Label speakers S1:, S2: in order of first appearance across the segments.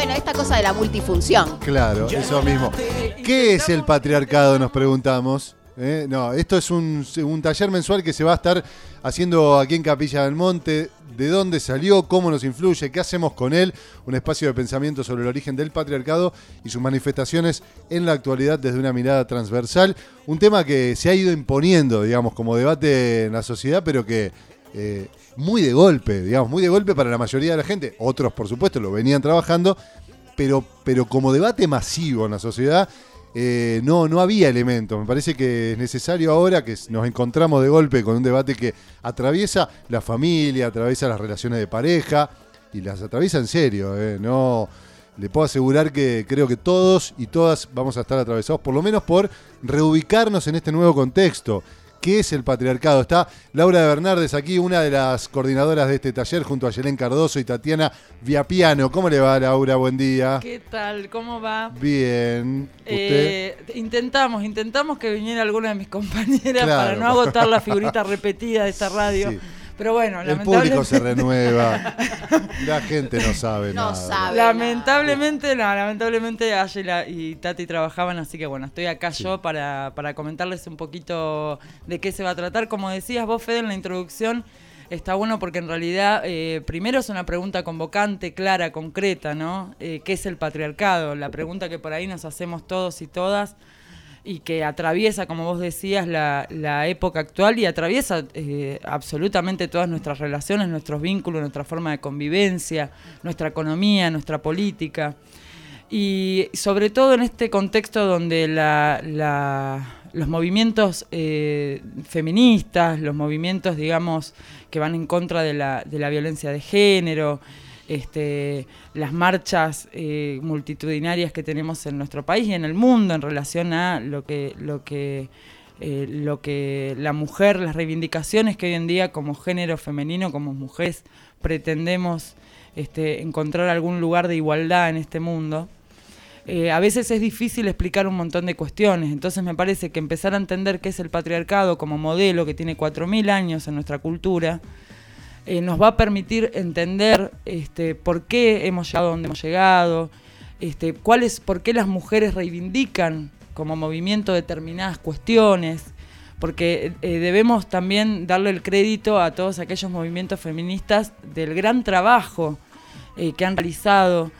S1: Bueno, esta cosa de la multifunción.
S2: Claro, eso mismo. ¿Qué es el patriarcado? Nos preguntamos. No, esto es un taller mensual que se va a estar haciendo aquí en Capilla del Monte. ¿De dónde salió? ¿Cómo nos influye? ¿Qué hacemos con él? Un espacio de pensamiento sobre el origen del patriarcado y sus manifestaciones en la actualidad desde una mirada transversal. Un tema que se ha ido imponiendo, digamos, como debate en la sociedad, pero que muy de golpe, digamos, muy de golpe para la mayoría de la gente. Otros, por supuesto, lo venían trabajando, pero como debate masivo en la sociedad. No había elementos. Me parece que es necesario ahora que nos encontramos de golpe con un debate que atraviesa la familia, atraviesa las relaciones de pareja y las atraviesa en serio. No, le puedo asegurar que creo que todos y todas vamos a estar atravesados, por lo menos por reubicarnos en este nuevo contexto. ¿Qué es el patriarcado? Está Laura de Bernardes aquí, una de las coordinadoras de este taller, junto a Yelén Cardoso y Tatiana Viapiano. ¿Cómo le va, Laura? Buen día.
S3: ¿Qué tal? ¿Cómo va?
S2: Bien. ¿Usted?
S3: Intentamos que viniera alguna de mis compañeras,
S2: Claro,
S3: para no agotar la figurita repetida de esta radio.
S2: Sí.
S3: Pero bueno,
S2: el público se renueva. La gente no sabe
S1: No
S2: nada.
S1: sabe.
S3: Lamentablemente Ángela y Tati trabajaban, así que bueno, estoy acá
S2: Sí.
S3: yo para comentarles un poquito de qué se va a tratar. Como decías vos, Fede, en la introducción, está bueno porque en realidad primero es una pregunta convocante, clara, concreta, ¿no? ¿Qué es el patriarcado? La pregunta que por ahí nos hacemos todos y todas y que atraviesa, como vos decías, la época actual y atraviesa absolutamente todas nuestras relaciones, nuestros vínculos, nuestra forma de convivencia, nuestra economía, nuestra política. Y sobre todo en este contexto donde los movimientos feministas, los movimientos, digamos, que van en contra de la violencia de género, las marchas multitudinarias que tenemos en nuestro país y en el mundo en relación a lo que la mujer, las reivindicaciones que hoy en día como género femenino, como mujeres, pretendemos encontrar algún lugar de igualdad en este mundo. A veces es difícil explicar un montón de cuestiones, entonces me parece que empezar a entender qué es el patriarcado como modelo que tiene 4.000 años en nuestra cultura, nos va a permitir entender por qué hemos llegado a donde hemos llegado, por qué las mujeres reivindican como movimiento determinadas cuestiones, porque debemos también darle el crédito a todos aquellos movimientos feministas del gran trabajo que han realizado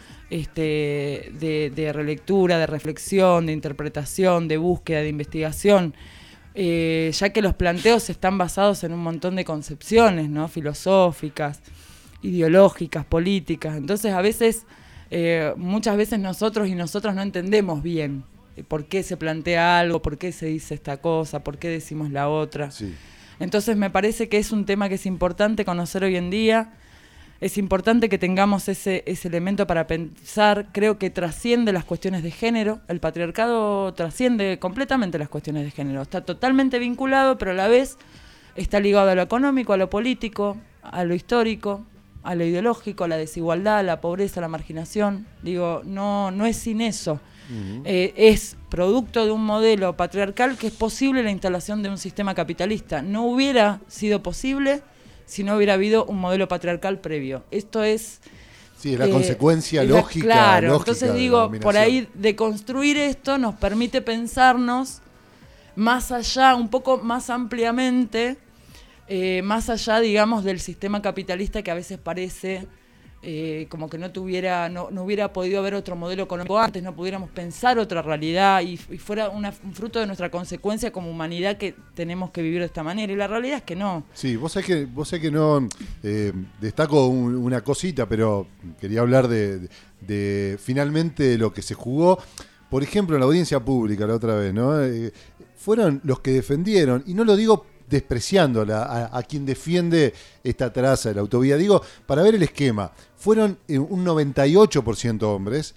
S3: de relectura, de reflexión, de interpretación, de búsqueda, de investigación, ya que los planteos están basados en un montón de concepciones, ¿no? Filosóficas, ideológicas, políticas. Entonces, muchas veces nosotros y nosotras no entendemos bien por qué se plantea algo, por qué se dice esta cosa, por qué decimos la otra.
S2: Sí.
S3: Entonces, me parece que es un tema que es importante conocer hoy en día. Es importante que tengamos ese elemento para pensar. Creo que trasciende las cuestiones de género. El patriarcado trasciende completamente las cuestiones de género. Está totalmente vinculado, pero a la vez está ligado a lo económico, a lo político, a lo histórico, a lo ideológico, a la desigualdad, a la pobreza, a la marginación. Digo, no es sin eso. Uh-huh. Es producto de un modelo patriarcal que es posible la instalación de un sistema capitalista. No hubiera sido posible si no hubiera habido un modelo patriarcal previo. Esto es...
S2: Sí, es la consecuencia lógica.
S3: Claro,
S2: lógica
S3: entonces digo, por ahí de construir esto nos permite pensarnos más allá, un poco más ampliamente, más allá, digamos, del sistema capitalista que a veces parece como que no hubiera podido haber otro modelo económico antes, no pudiéramos pensar otra realidad y fuera un fruto de nuestra consecuencia como humanidad que tenemos que vivir de esta manera. Y la realidad es que no.
S2: Sí, vos sabés que no destaco una cosita, pero quería hablar de finalmente lo que se jugó. Por ejemplo, en la audiencia pública la otra vez, ¿no? Fueron los que defendieron, y no lo digo despreciando a quien defiende esta traza de la autovía. Digo, para ver el esquema, fueron un 98% hombres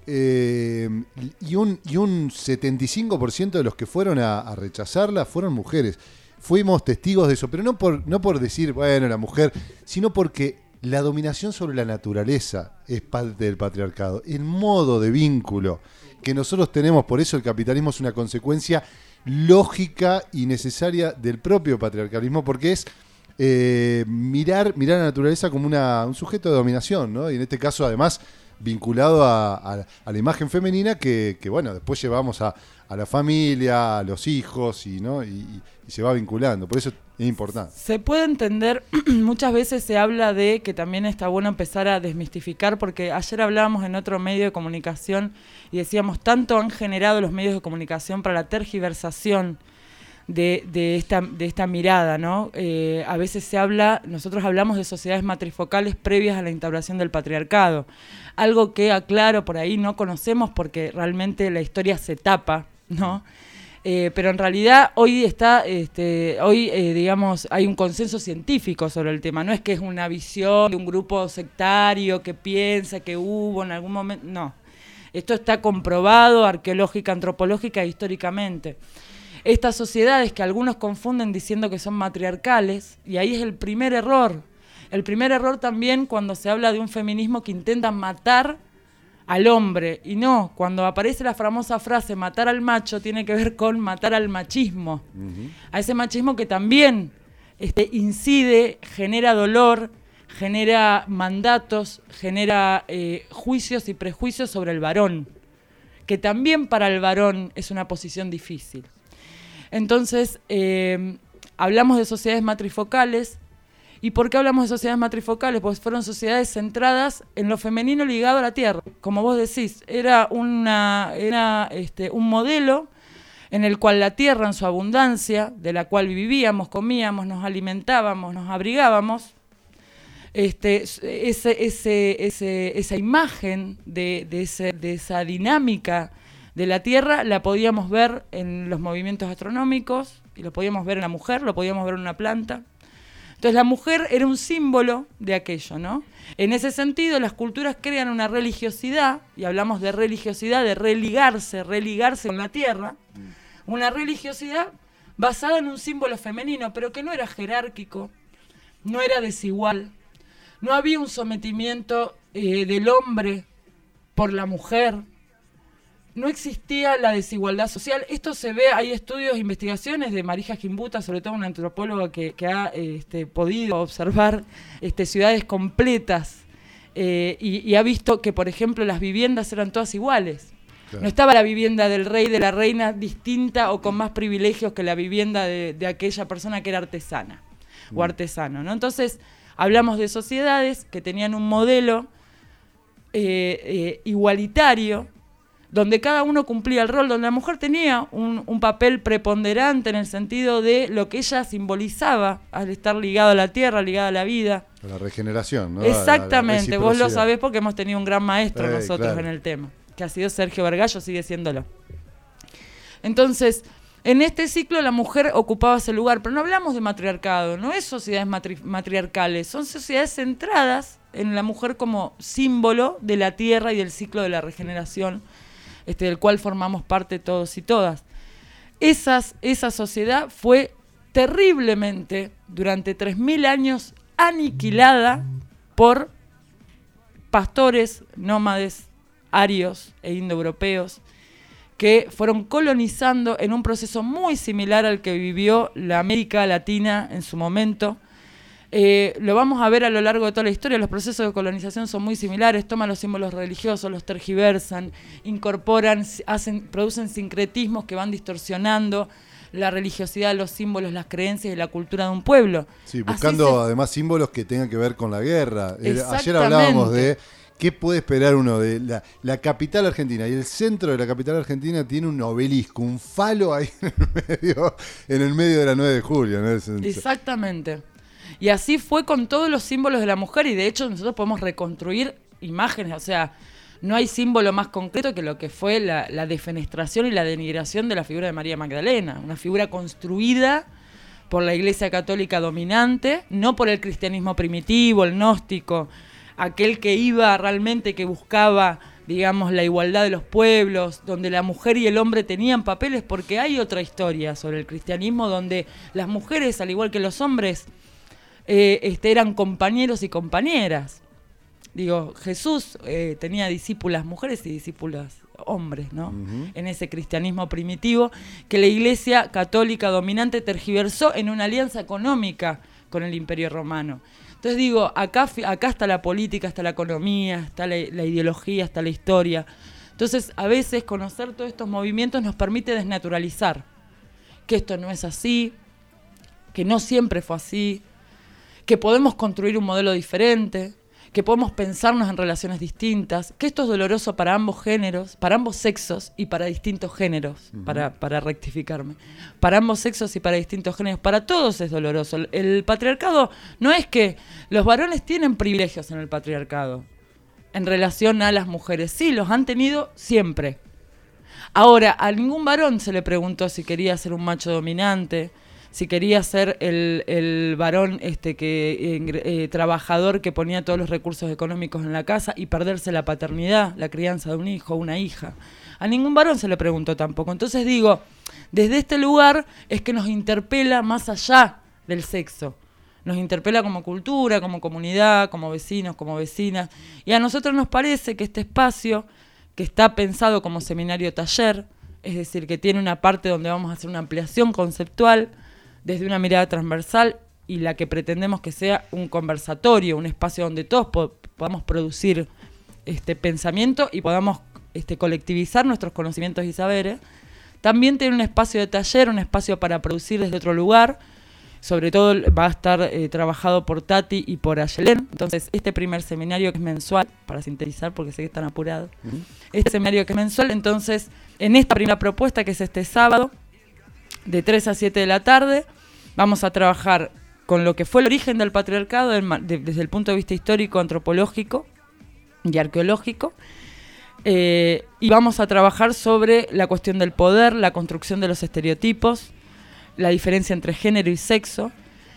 S2: y un 75% de los que fueron a rechazarla fueron mujeres. Fuimos testigos de eso, pero no por decir, bueno, la mujer, sino porque la dominación sobre la naturaleza es parte del patriarcado. El modo de vínculo que nosotros tenemos, por eso el capitalismo es una consecuencia lógica y necesaria del propio patriarcalismo, porque es mirar a la naturaleza como un sujeto de dominación, ¿no? Y en este caso, además, vinculado a la imagen femenina que bueno, después llevamos a la familia, a los hijos y se va vinculando. Por eso es importante.
S3: Se puede entender, muchas veces se habla de que también está bueno empezar a desmistificar, porque ayer hablábamos en otro medio de comunicación y decíamos, tanto han generado los medios de comunicación para la tergiversación de esta mirada, ¿no? A veces nosotros hablamos de sociedades matrifocales previas a la instauración del patriarcado, algo que, aclaro, por ahí no conocemos porque realmente la historia se tapa, ¿no? Pero en realidad hoy digamos, hay un consenso científico sobre el tema, no es que es una visión de un grupo sectario que piensa que hubo en algún momento, no. Esto está comprobado arqueológica, antropológica e históricamente. Estas sociedades que algunos confunden diciendo que son matriarcales, y ahí es el primer error. El primer error también cuando se habla de un feminismo que intenta matar al hombre. Y no, cuando aparece la famosa frase matar al macho, tiene que ver con matar al machismo. Uh-huh. A ese machismo que también incide, genera dolor, genera mandatos, genera juicios y prejuicios sobre el varón, que también para el varón es una posición difícil. Entonces, hablamos de sociedades matrifocales. ¿Y por qué hablamos de sociedades matrifocales? Pues fueron sociedades centradas en lo femenino ligado a la tierra. Como vos decís, era un modelo en el cual la tierra en su abundancia, de la cual vivíamos, comíamos, nos alimentábamos, nos abrigábamos, esa imagen de esa dinámica de la tierra la podíamos ver en los movimientos astronómicos, y lo podíamos ver en la mujer, lo podíamos ver en una planta. Entonces la mujer era un símbolo de aquello, ¿no? En ese sentido, las culturas crean una religiosidad, y hablamos de religiosidad, de religarse con la tierra, una religiosidad basada en un símbolo femenino, pero que no era jerárquico, no era desigual, no había un sometimiento del hombre por la mujer, no existía la desigualdad social. Esto se ve, hay estudios, investigaciones de Marija Gimbuta, sobre todo una antropóloga que ha podido observar ciudades completas y ha visto que, por ejemplo, las viviendas eran todas iguales. Claro. No estaba la vivienda del rey, de la reina, distinta o con más privilegios que la vivienda de aquella persona que era artesana o artesano, ¿no? Entonces, hablamos de sociedades que tenían un modelo igualitario, donde cada uno cumplía el rol, donde la mujer tenía un papel preponderante en el sentido de lo que ella simbolizaba al estar ligada a la tierra, ligada a la vida.
S2: A la regeneración, ¿no?
S3: Exactamente, vos lo sabés porque hemos tenido un gran maestro nosotros en el tema, que ha sido Sergio Vergallo, sigue siéndolo. Entonces, en este ciclo la mujer ocupaba ese lugar, pero no hablamos de matriarcado, no es sociedades matriarcales, son sociedades centradas en la mujer como símbolo de la tierra y del ciclo de la regeneración, del cual formamos parte todos y todas. Esa sociedad fue terriblemente, durante 3.000 años, aniquilada por pastores, nómades, arios e indoeuropeos, que fueron colonizando en un proceso muy similar al que vivió la América Latina en su momento. Lo vamos a ver a lo largo de toda la historia. Los procesos de colonización son muy similares, toman los símbolos religiosos, los tergiversan, incorporan, producen sincretismos que van distorsionando la religiosidad, los símbolos, las creencias y la cultura de un pueblo.
S2: Sí, buscando además símbolos que tengan que ver con la guerra. Ayer hablábamos de qué puede esperar uno de la capital argentina, y el centro de la capital argentina tiene un obelisco, un falo ahí en el medio de la 9 de julio, ¿no?
S3: Exactamente. Y así fue con todos los símbolos de la mujer, y de hecho nosotros podemos reconstruir imágenes, o sea, no hay símbolo más concreto que lo que fue la defenestración y la denigración de la figura de María Magdalena, una figura construida por la Iglesia Católica dominante, no por el cristianismo primitivo, el gnóstico, aquel que iba realmente, que buscaba, digamos, la igualdad de los pueblos, donde la mujer y el hombre tenían papeles, porque hay otra historia sobre el cristianismo donde las mujeres, al igual que los hombres, eran compañeros y compañeras. Digo, Jesús tenía discípulas mujeres y discípulas hombres, ¿no? Uh-huh. En ese cristianismo primitivo que la Iglesia Católica dominante tergiversó en una alianza económica con el Imperio Romano. Entonces digo, acá está la política, está la economía, está la ideología, está la historia. Entonces, a veces conocer todos estos movimientos nos permite desnaturalizar que esto no es así, que no siempre fue así, que podemos construir un modelo diferente, que podemos pensarnos en relaciones distintas, que esto es doloroso para ambos géneros, para ambos sexos y para distintos géneros, para rectificarme, para ambos sexos y para distintos géneros, para todos es doloroso. El patriarcado no es que los varones tienen privilegios en el patriarcado en relación a las mujeres, sí, los han tenido siempre. Ahora, a ningún varón se le preguntó si quería ser un macho dominante, si quería ser el varón trabajador que ponía todos los recursos económicos en la casa y perderse la paternidad, la crianza de un hijo o una hija. A ningún varón se le preguntó tampoco. Entonces digo, desde este lugar es que nos interpela más allá del sexo. Nos interpela como cultura, como comunidad, como vecinos, como vecinas. Y a nosotros nos parece que este espacio, que está pensado como seminario taller, es decir, que tiene una parte donde vamos a hacer una ampliación conceptual, desde una mirada transversal y la que pretendemos que sea un conversatorio, un espacio donde todos podamos producir pensamiento y podamos colectivizar nuestros conocimientos y saberes. También tiene un espacio de taller, un espacio para producir desde otro lugar. Sobre todo va a estar trabajado por Tati y por Ayelén. Entonces, este primer seminario que es mensual, para sintetizar porque sé que están apurados, este seminario que es mensual, entonces, en esta primera propuesta que es este sábado, de 3 a 7 de la tarde, vamos a trabajar con lo que fue el origen del patriarcado desde el punto de vista histórico, antropológico y arqueológico, y vamos a trabajar sobre la cuestión del poder, la construcción de los estereotipos, la diferencia entre género y sexo,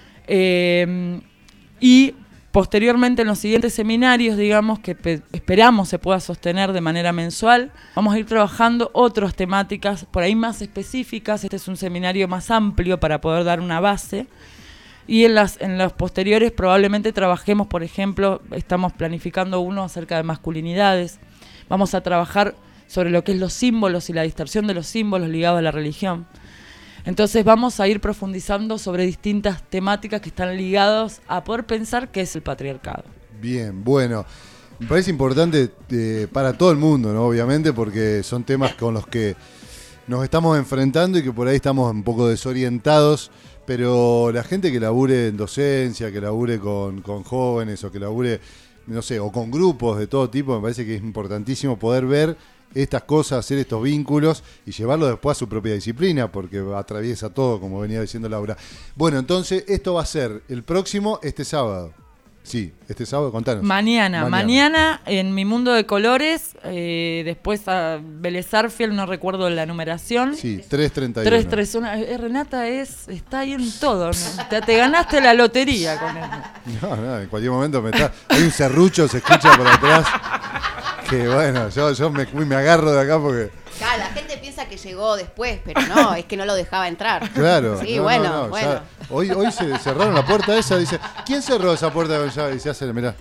S3: y posteriormente en los siguientes seminarios, digamos, que esperamos se pueda sostener de manera mensual, vamos a ir trabajando otras temáticas por ahí más específicas. Este es un seminario más amplio para poder dar una base, y en los posteriores probablemente trabajemos, por ejemplo, estamos planificando uno acerca de masculinidades, vamos a trabajar sobre lo que es los símbolos y la distorsión de los símbolos ligados a la religión. Entonces vamos a ir profundizando sobre distintas temáticas que están ligadas a poder pensar qué es el patriarcado.
S2: Bien, bueno, me parece importante para todo el mundo, ¿no? Obviamente, porque son temas con los que nos estamos enfrentando y que por ahí estamos un poco desorientados, pero la gente que labure en docencia, que labure con jóvenes o que labure, no sé, o con grupos de todo tipo, me parece que es importantísimo poder ver estas cosas, hacer estos vínculos y llevarlo después a su propia disciplina, porque atraviesa todo, como venía diciendo Laura. Bueno, entonces esto va a ser el próximo, este sábado. Sí, este sábado, contanos.
S3: Mañana en Mi Mundo de Colores, después a Vélez Sarsfield, no recuerdo la numeración.
S2: Sí, 331.
S3: 331. Renata está ahí en todo, ¿no? Te ganaste la lotería con él.
S2: No, en cualquier momento hay un serrucho, se escucha por atrás. Que bueno, yo me agarro de acá porque...
S1: Claro, la gente piensa que llegó después, pero no, es que no lo dejaba entrar.
S2: Claro.
S1: Sí, bueno.
S2: Ya, hoy se cerraron la puerta esa, dice, ¿quién cerró esa puerta con llave? Y se hace, mirá.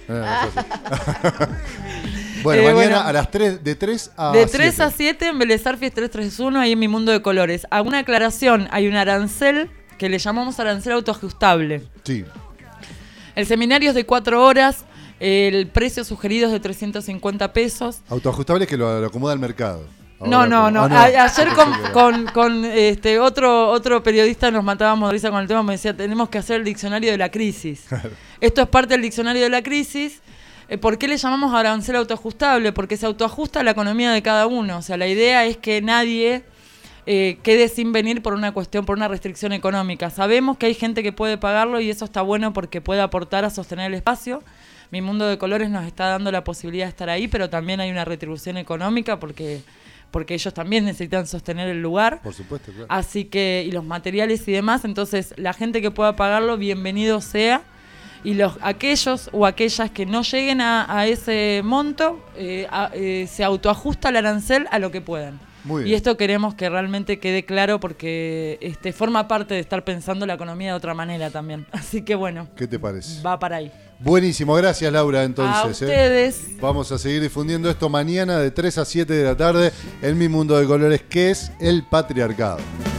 S2: Bueno, mañana a las 3, de 3 a 7.
S3: De 3 a 7 en Vélez Sarsfield 331, ahí en Mi Mundo de Colores. Hago una aclaración, hay un arancel que le llamamos arancel autoajustable.
S2: Sí.
S3: El seminario es de 4 horas. El precio sugerido es de 350 pesos.
S2: Autoajustable es que lo acomoda el mercado.
S3: Ahora, no. Ayer con otro periodista nos matábamos de risa con el tema, me decía, tenemos que hacer el diccionario de la crisis. Claro. Esto es parte del diccionario de la crisis. ¿Por qué le llamamos arancel autoajustable? Porque se autoajusta a la economía de cada uno. O sea, la idea es que nadie quede sin venir por una restricción económica. Sabemos que hay gente que puede pagarlo y eso está bueno porque puede aportar a sostener el espacio. Mi Mundo de Colores nos está dando la posibilidad de estar ahí, pero también hay una retribución económica porque ellos también necesitan sostener el lugar.
S2: Por supuesto, claro.
S3: Así que, y los materiales y demás, entonces la gente que pueda pagarlo, bienvenido sea. Y aquellos o aquellas que no lleguen a ese monto, se autoajusta el arancel a lo que puedan. Muy bien. Y esto queremos que realmente quede claro porque forma parte de estar pensando la economía de otra manera también. Así que bueno.
S2: ¿Qué te parece?
S3: Va para ahí.
S2: Buenísimo, gracias Laura entonces.
S3: A ustedes.
S2: Vamos a seguir difundiendo esto mañana de 3 a 7 de la tarde en Mi Mundo de Colores, que es el patriarcado.